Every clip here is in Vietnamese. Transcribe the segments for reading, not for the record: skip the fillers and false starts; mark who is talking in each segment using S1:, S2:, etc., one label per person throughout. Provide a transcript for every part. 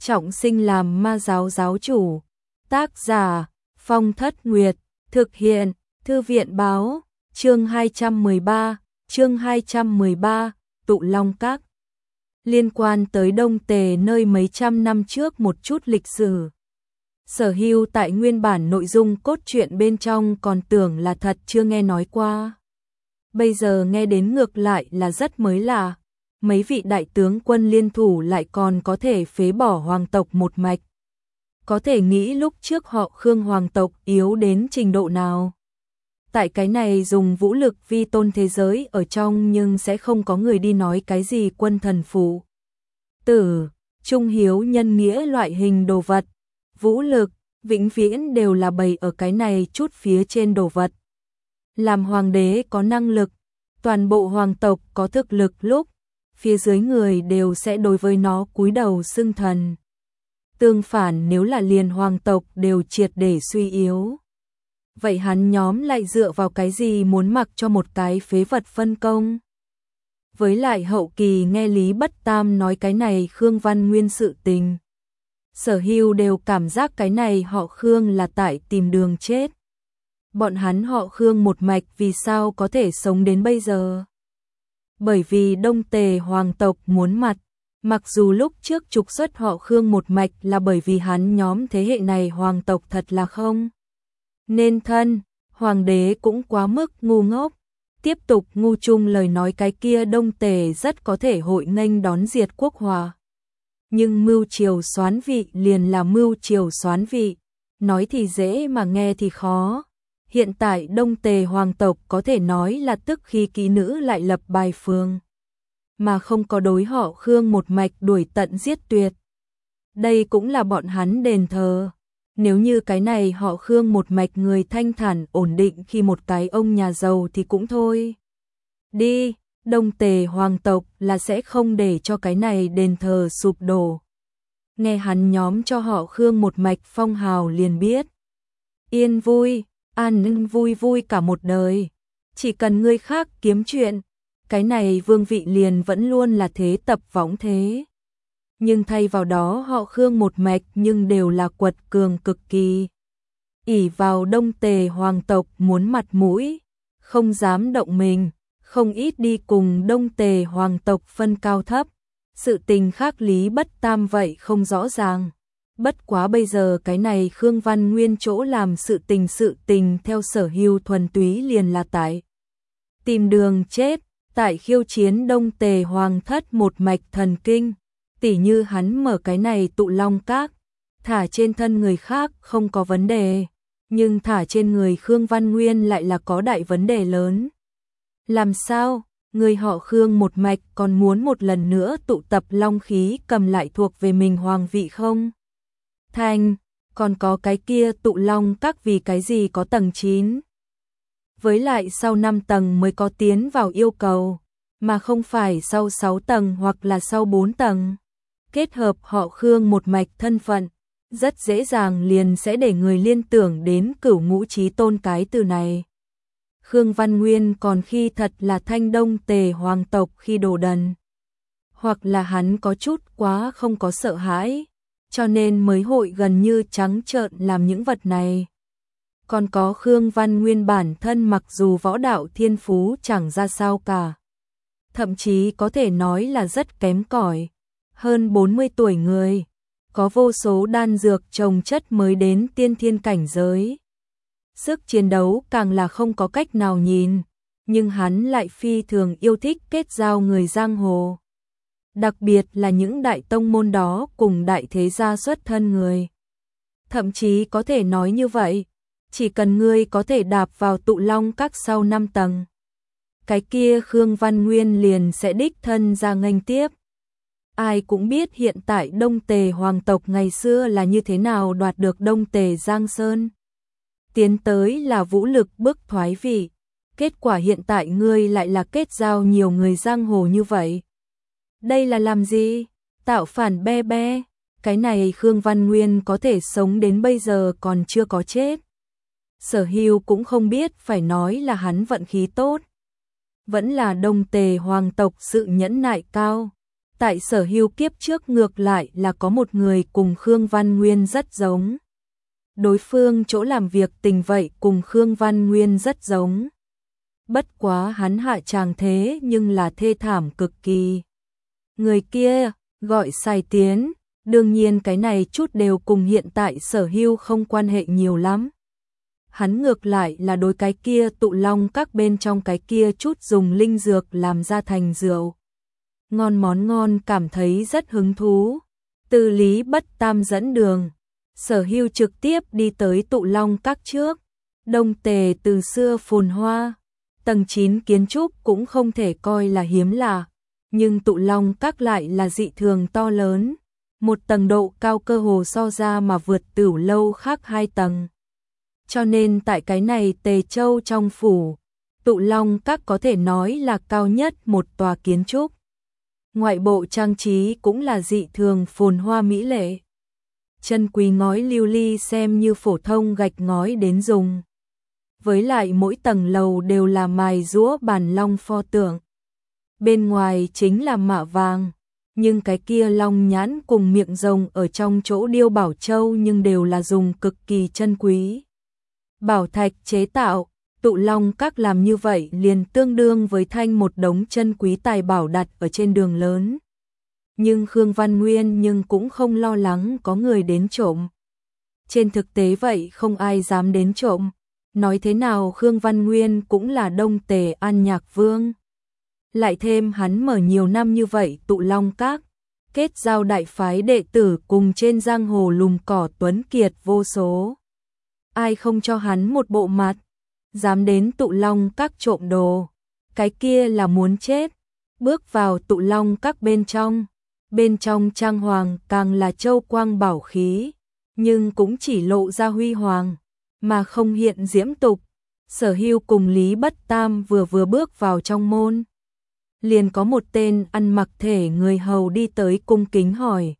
S1: trọng sinh làm ma giáo giáo chủ. Tác giả Phong Thất Nguyệt, thực hiện Thư viện báo, chương 213, Tụ Long Các. Liên quan tới Đông Tề nơi mấy trăm năm trước một chút lịch sử. Sở Hưu tại nguyên bản nội dung cốt truyện bên trong còn tưởng là thật chưa nghe nói qua. Bây giờ nghe đến ngược lại là rất mới lạ. Mấy vị đại tướng quân liên thủ lại còn có thể phế bỏ hoàng tộc một mạch. Có thể nghĩ lúc trước họ Khương hoàng tộc yếu đến trình độ nào. Tại cái này dùng vũ lực vi tôn thế giới ở trong nhưng sẽ không có người đi nói cái gì quân thần phụ tử, trung hiếu nhân nghĩa loại hình đồ vật. Vũ lực, vĩnh viễn đều là bày ở cái này chút phía trên đồ vật. Làm hoàng đế có năng lực, toàn bộ hoàng tộc có thực lực lúc, phía dưới người đều sẽ đối với nó cúi đầu xưng thần. Tương phản nếu là liền hoàng tộc đều triệt để suy yếu. Vậy hắn nhóm lại dựa vào cái gì muốn mặc cho một cái phế vật phân công? Với lại hậu kỳ nghe Lý Bất Tam nói cái này Khương Văn Nguyên sự tình. Sở Hưu đều cảm giác cái này họ Khương là tại tìm đường chết. Bọn hắn họ Khương một mạch vì sao có thể sống đến bây giờ? Bởi vì Đông Tề hoàng tộc muốn mặt. Mặc dù lúc trước trục xuất họ Khương một mạch là bởi vì hắn nhóm thế hệ này hoàng tộc thật là không nên thân, hoàng đế cũng quá mức ngu ngốc. Tiếp tục ngu chung lời nói cái kia Đông Tề rất có thể hội nghênh đón diệt quốc hòa. Nhưng mưu triều soán vị liền là mưu triều soán vị, nói thì dễ mà nghe thì khó. Hiện tại Đông Tề hoàng tộc có thể nói là tức khi kỹ nữ lại lập bài phương, mà không có đối họ Khương một mạch đuổi tận giết tuyệt. Đây cũng là bọn hắn đền thờ. Nếu như cái này họ Khương một mạch người thanh thản ổn định khi một cái ông nhà giàu thì cũng thôi. Đi, Đông Tề hoàng tộc là sẽ không để cho cái này đền thờ sụp đổ. Nghe hắn nhóm cho họ Khương một mạch phong hào liền biết. Yên vui, an ninh vui vui cả một đời. Chỉ cần người khác kiếm chuyện, cái này vương vị liền vẫn luôn là thế tập võng thế. Nhưng thay vào đó họ Khương một mạch nhưng đều là quật cường cực kỳ. Ỷ vào Đông Tề hoàng tộc muốn mặt mũi, không dám động mình, không ít đi cùng Đông Tề hoàng tộc phân cao thấp. Sự tình khác Lý Bất Tam vậy không rõ ràng. Bất quá bây giờ cái này Khương Văn Nguyên chỗ làm sự tình theo Sở Hưu thuần túy liền là tại tìm đường chết, tại khiêu chiến Đông Tề hoàng thất một mạch thần kinh. Tỉ như hắn mở cái này Tụ Long Các, thả trên thân người khác không có vấn đề, nhưng thả trên người Khương Văn Nguyên lại là có đại vấn đề lớn. Làm sao, người họ Khương một mạch còn muốn một lần nữa tụ tập long khí cầm lại thuộc về mình hoàng vị không? Thành, còn có cái kia Tụ Long Các vì cái gì có tầng 9? Với lại sau 5 tầng mới có tiến vào yêu cầu, mà không phải sau 6 tầng hoặc là sau 4 tầng. Kết hợp họ Khương một mạch thân phận, rất dễ dàng liền sẽ để người liên tưởng đến Cửu Ngũ Chí Tôn cái từ này. Khương Văn Nguyên còn khi thật là thanh Đông Tề hoàng tộc khi đồ đần. Hoặc là hắn có chút quá không có sợ hãi, cho nên mới hội gần như trắng trợn làm những vật này. Còn có Khương Văn Nguyên bản thân mặc dù võ đạo thiên phú chẳng ra sao cả. Thậm chí có thể nói là rất kém cỏi. Hơn 40 tuổi người, có vô số đan dược trồng chất mới đến tiên thiên cảnh giới. Sức chiến đấu càng là không có cách nào nhìn, nhưng hắn lại phi thường yêu thích kết giao người giang hồ. Đặc biệt là những đại tông môn đó cùng đại thế gia xuất thân người. Thậm chí có thể nói như vậy, chỉ cần ngươi có thể đạp vào Tụ Long Các sau 5 tầng. Cái kia Khương Văn Nguyên liền sẽ đích thân ra nghênh tiếp. Ai cũng biết hiện tại Đông Tề hoàng tộc ngày xưa là như thế nào đoạt được Đông Tề Giang Sơn. Tiến tới là vũ lực bức thoái vị. Kết quả hiện tại ngươi lại là kết giao nhiều người giang hồ như vậy. Đây là làm gì? Tạo phản be be. Cái này Khương Văn Nguyên có thể sống đến bây giờ còn chưa có chết. Sở Hưu cũng không biết phải nói là hắn vận khí tốt. Vẫn là Đông Tề hoàng tộc sự nhẫn nại cao. Tại Sở Hưu kiếp trước ngược lại là có một người cùng Khương Văn Nguyên rất giống. Đối phương chỗ làm việc tình vậy cùng Khương Văn Nguyên rất giống. Bất quá hắn hạ tràng thế nhưng là thê thảm cực kỳ. Người kia, gọi Sài Tiến, đương nhiên cái này chút đều cùng hiện tại Sở Hưu không quan hệ nhiều lắm. Hắn ngược lại là đối cái kia Tụ Long Các bên trong cái kia chút dùng linh dược làm ra thành rượu. Ngon món ngon cảm thấy rất hứng thú. Từ Lý Bất Tam dẫn đường, Sở Hưu trực tiếp đi tới Tụ Long Các trước. Đông Tề từ xưa phồn hoa, tầng 9 kiến trúc cũng không thể coi là hiếm lạ, nhưng Tụ Long Các lại là dị thường to lớn. Một tầng độ cao cơ hồ so ra mà vượt Tửu Lâu khác 2 tầng. Cho nên tại cái này Tề Châu trong phủ, Tụ Long Các có thể nói là cao nhất một tòa kiến trúc. Ngoại bộ trang trí cũng là dị thường phồn hoa mỹ lệ. Chân quý ngói lưu ly xem như phổ thông gạch ngói đến dùng. Với lại mỗi tầng lầu đều là mài giũa bản long pho tượng. Bên ngoài chính là mạ vàng, nhưng cái kia long nhãn cùng miệng rồng ở trong chỗ điêu bảo châu nhưng đều là dùng cực kỳ chân quý. Bảo thạch chế tạo, Tụ Long Các làm như vậy liền tương đương với thanh một đống chân quý tài bảo đặt ở trên đường lớn. Nhưng Khương Văn Nguyên nhưng cũng không lo lắng có người đến trộm. Trên thực tế vậy không ai dám đến trộm. Nói thế nào Khương Văn Nguyên cũng là Đông Tề An Nhạc Vương. Lại thêm hắn mở nhiều năm như vậy Tụ Long Các, kết giao đại phái đệ tử cùng trên giang hồ lùm cỏ tuấn kiệt vô số. Ai không cho hắn một bộ mặt, dám đến Tụ Long Các trộm đồ, cái kia là muốn chết. Bước vào Tụ Long Các bên trong trang hoàng càng là châu quang bảo khí, nhưng cũng chỉ lộ ra huy hoàng, mà không hiện diễm tục. Sở Hưu cùng Lý Bất Tam vừa bước vào trong môn, liền có một tên ăn mặc thể người hầu đi tới cung kính hỏi: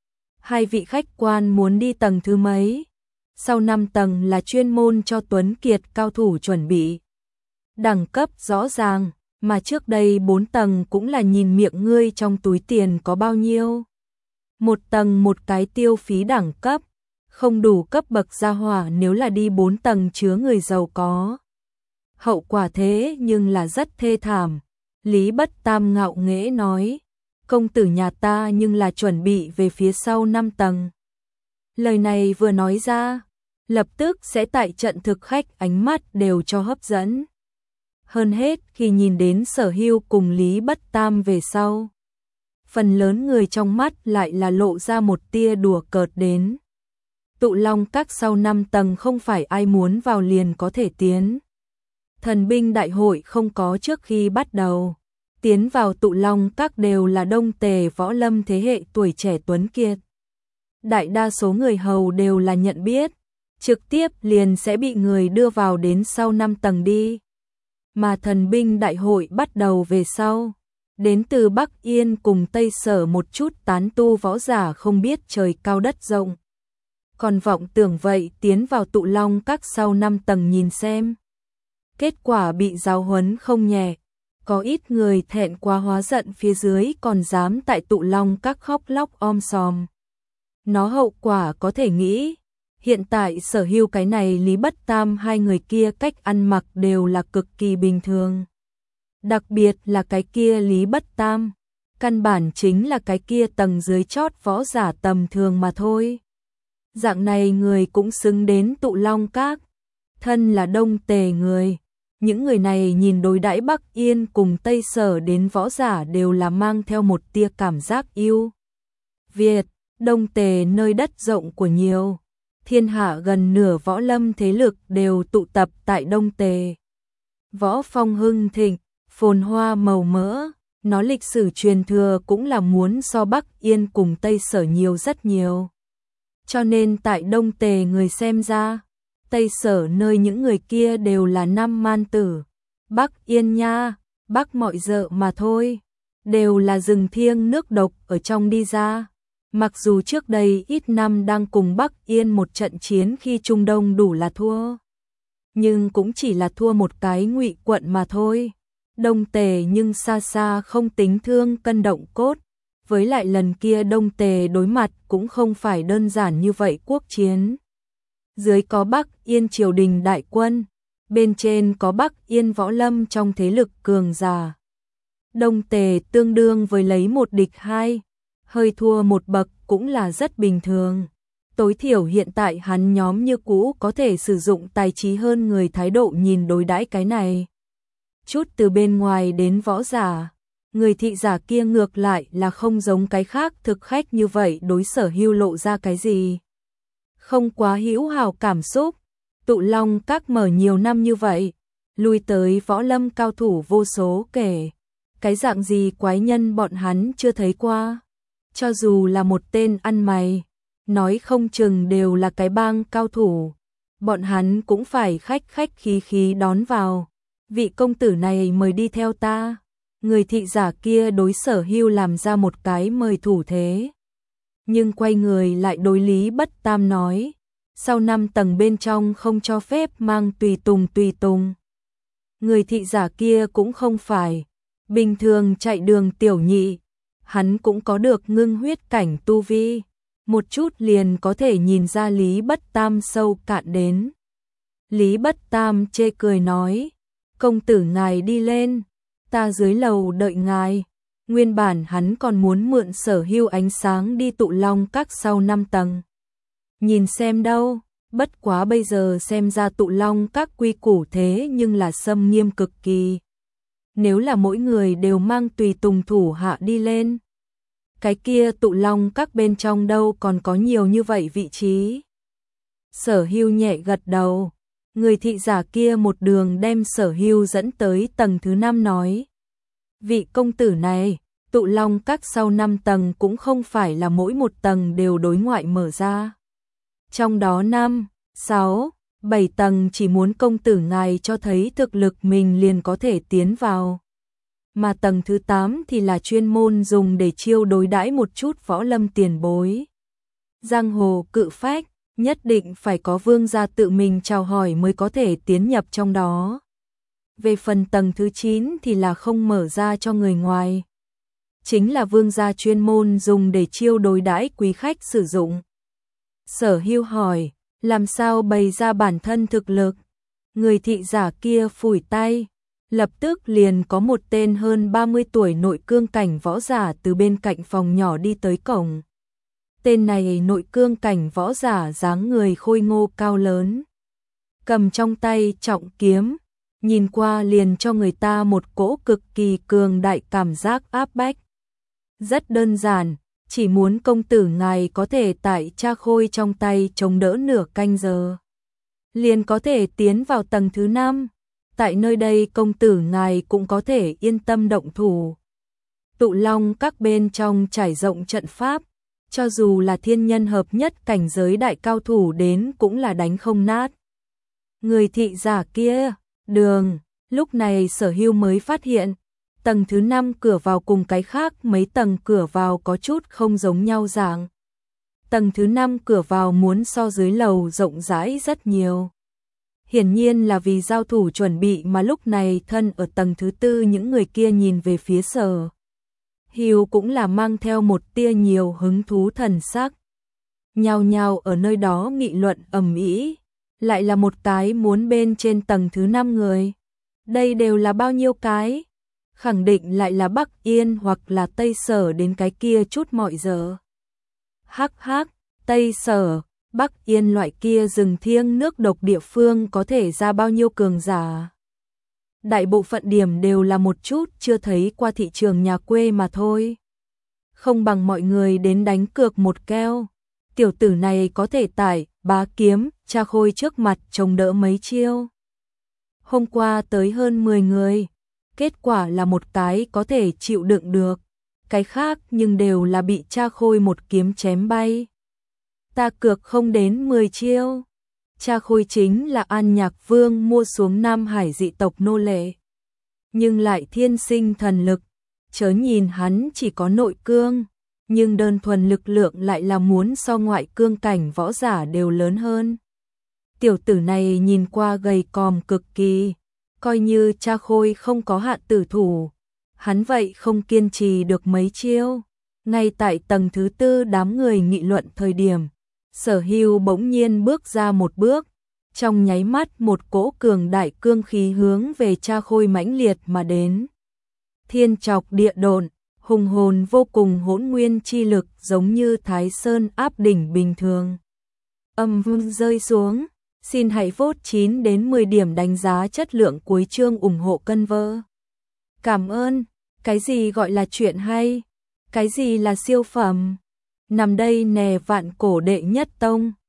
S1: hai vị khách quan muốn đi tầng thứ mấy? Sau 5 tầng là chuyên môn cho tuấn kiệt cao thủ chuẩn bị. Đẳng cấp rõ ràng, mà trước đây 4 tầng cũng là nhìn miệng ngươi trong túi tiền có bao nhiêu. Một tầng một cái tiêu phí đẳng cấp, không đủ cấp bậc gia hỏa nếu là đi 4 tầng chứa người giàu có. Hậu quả thế nhưng là rất thê thảm. Lý Bất Tam ngạo nghễ nói, công tử nhà ta nhưng là chuẩn bị về phía sau 5 tầng. Lời này vừa nói ra, lập tức sẽ tại trận thực khách ánh mắt đều cho hấp dẫn. Hơn hết khi nhìn đến Sở Hưu cùng Lý Bất Tam về sau, phần lớn người trong mắt lại là lộ ra một tia đùa cợt đến. Tụ Long Các sau 5 tầng không phải ai muốn vào liền có thể tiến. Thần binh đại hội không có trước khi bắt đầu. Tiến vào Tụ Long Các đều là Đông Tề võ lâm thế hệ tuổi trẻ tuấn kiệt. Đại đa số người hầu đều là nhận biết, trực tiếp liền sẽ bị người đưa vào đến sau 5 tầng đi. Mà thần binh đại hội bắt đầu về sau, đến từ Bắc Yên cùng Tây Sở một chút tán tu võ giả không biết trời cao đất rộng. Còn vọng tưởng vậy tiến vào Tụ Long Các sau 5 tầng nhìn xem. Kết quả bị giáo huấn không nhẹ, có ít người thẹn quá hóa giận phía dưới còn dám tại Tụ Long Các khóc lóc om sòm. Nó hậu quả có thể nghĩ, hiện tại Sở Hưu cái này Lý Bất Tam hai người kia cách ăn mặc đều là cực kỳ bình thường. Đặc biệt là cái kia Lý Bất Tam, căn bản chính là cái kia tầng dưới chót võ giả tầm thường mà thôi. Dạng này người cũng xứng đến Tụ Long Các, thân là Đông Tề người. Những người này nhìn đối đãi Bắc Yên cùng Tây Sở đến võ giả đều là mang theo một tia cảm giác yêu Việt. Đông Tề nơi đất rộng của nhiều, thiên hạ gần nửa võ lâm thế lực đều tụ tập tại Đông Tề. Võ phong hưng thịnh, phồn hoa màu mỡ, nó lịch sử truyền thừa cũng là muốn so Bắc Yên cùng Tây Sở nhiều rất nhiều. Cho nên tại Đông Tề người xem ra, Tây Sở nơi những người kia đều là năm man tử, Bắc Yên nha, Bắc mọi dợ mà thôi, đều là rừng thiêng nước độc ở trong đi ra. Mặc dù trước đây ít năm đang cùng Bắc Yên một trận chiến khi Trung Đông đủ là thua, nhưng cũng chỉ là thua một cái Ngụy quận mà thôi. Đông Tề nhưng xa xa không tính thương cân động cốt, với lại lần kia Đông Tề đối mặt cũng không phải đơn giản như vậy quốc chiến. Dưới có Bắc Yên triều đình đại quân, bên trên có Bắc Yên võ lâm trong thế lực cường giả. Đông Tề tương đương với lấy một địch hai, hơi thua một bậc cũng là rất bình thường. Tối thiểu hiện tại hắn nhóm như cũ có thể sử dụng tài trí hơn người thái độ nhìn đối đãi cái này. Chút từ bên ngoài đến võ giả, người thị giả kia ngược lại là không giống cái khác thực khách như vậy đối Sở Hưu lộ ra cái gì. Không quá hữu hảo cảm xúc, Tụ Long Các mở nhiều năm như vậy, lui tới võ lâm cao thủ vô số kể. Cái dạng gì quái nhân bọn hắn chưa thấy qua. Cho dù là một tên ăn mày, nói không chừng đều là cái bang cao thủ. Bọn hắn cũng phải khách khách khí khí đón vào. Vị công tử này mời đi theo ta. Người thị giả kia đối Sở Hưu làm ra một cái mời thủ thế. Nhưng quay người lại đối Lý Bất Tam nói. Sau 5 tầng bên trong không cho phép mang tùy tùng. Người thị giả kia cũng không phải bình thường chạy đường tiểu nhị, hắn cũng có được ngưng huyết cảnh tu vi, một chút liền có thể nhìn ra Lý Bất Tam sâu cạn đến. Lý Bất Tam chê cười nói, công tử ngài đi lên, ta dưới lầu đợi ngài. Nguyên bản hắn còn muốn mượn Sở Hưu ánh sáng đi Tụ Long Các sau 5 tầng. Nhìn xem đâu, bất quá bây giờ xem ra Tụ Long Các quy củ thế nhưng là xâm nghiêm cực kỳ. Nếu là mỗi người đều mang tùy tùng thủ hạ đi lên, cái kia Tụ Long Các bên trong đâu còn có nhiều như vậy vị trí. Sở Hưu nhẹ gật đầu, người thị giả kia một đường đem Sở Hưu dẫn tới tầng thứ 5 nói. Vị công tử này, Tụ Long Các sau 5 tầng cũng không phải là mỗi một tầng đều đối ngoại mở ra. Trong đó 5, 6, 7 tầng chỉ muốn công tử ngài cho thấy thực lực mình liền có thể tiến vào. Mà tầng thứ 8 thì là chuyên môn dùng để chiêu đối đãi một chút võ lâm tiền bối. Giang hồ cự phách, nhất định phải có vương gia tự mình chào hỏi mới có thể tiến nhập trong đó. Về phần tầng thứ 9 thì là không mở ra cho người ngoài. Chính là vương gia chuyên môn dùng để chiêu đối đãi quý khách sử dụng. Sở Hưu hỏi, làm sao bày ra bản thân thực lực? Người thị giả kia phủi tay, lập tức liền có một tên hơn 30 tuổi nội cương cảnh võ giả từ bên cạnh phòng nhỏ đi tới cổng. Tên này nội cương cảnh võ giả dáng người khôi ngô cao lớn, cầm trong tay trọng kiếm, nhìn qua liền cho người ta một cỗ cực kỳ cường đại cảm giác áp bách. Rất đơn giản, chỉ muốn công tử ngài có thể tại cha khôi trong tay chống đỡ nửa canh giờ, liền có thể tiến vào tầng thứ 5. Tại nơi đây công tử ngài cũng có thể yên tâm động thủ. Tụ Long Các bên trong trải rộng trận pháp, cho dù là thiên nhân hợp nhất cảnh giới đại cao thủ đến cũng là đánh không nát. Người thị giả kia, đường, lúc này Sở Hưu mới phát hiện, tầng thứ 5 cửa vào cùng cái khác mấy tầng cửa vào có chút không giống nhau dạng. Tầng thứ 5 cửa vào muốn so dưới lầu rộng rãi rất nhiều. Hiển nhiên là vì giao thủ chuẩn bị mà lúc này thân ở tầng thứ 4 những người kia nhìn về phía Sở Hưu cũng là mang theo một tia nhiều hứng thú thần sắc. Nhao nhao ở nơi đó nghị luận ầm ĩ, lại là một cái muốn bên trên tầng thứ 5 người. Đây đều là bao nhiêu cái? Khẳng định lại là Bắc Yên hoặc là Tây Sở đến cái kia chút mọi giờ. Hắc hắc, Tây Sở, Bắc Yên loại kia rừng thiêng nước độc địa phương có thể ra bao nhiêu cường giả. Đại bộ phận điểm đều là một chút chưa thấy qua thị trường nhà quê mà thôi. Không bằng mọi người đến đánh cược một keo. Tiểu tử này có thể tải, bá kiếm, cha khôi trước mặt chống đỡ mấy chiêu. Hôm qua tới hơn 10 người. Kết quả là một cái có thể chịu đựng được. Cái khác nhưng đều là bị cha khôi một kiếm chém bay. Ta cược không đến 10 chiêu. Cha khôi chính là An Nhạc Vương mua xuống Nam Hải dị tộc nô lệ. Nhưng lại thiên sinh thần lực. Chớ nhìn hắn chỉ có nội cương, nhưng đơn thuần lực lượng lại là muốn so ngoại cương cảnh võ giả đều lớn hơn. Tiểu tử này nhìn qua gầy còm cực kỳ, coi như cha khôi không có hạn tử thủ, hắn vậy không kiên trì được mấy chiêu. Ngay tại tầng thứ tư đám người nghị luận thời điểm, Sở Hưu bỗng nhiên bước ra một bước, trong nháy mắt một cỗ cường đại cương khí hướng về Cha Khôi mãnh liệt mà đến. Thiên trọc địa độn, hùng hồn vô cùng hỗn nguyên chi lực giống như Thái Sơn áp đỉnh bình thường. Âm vang rơi xuống, xin hãy vote 9 đến 10 điểm đánh giá chất lượng cuối chương ủng hộ cân vơ. Cảm ơn, cái gì gọi là chuyện hay? Cái gì là siêu phẩm? Nằm đây nè vạn cổ đệ nhất tông.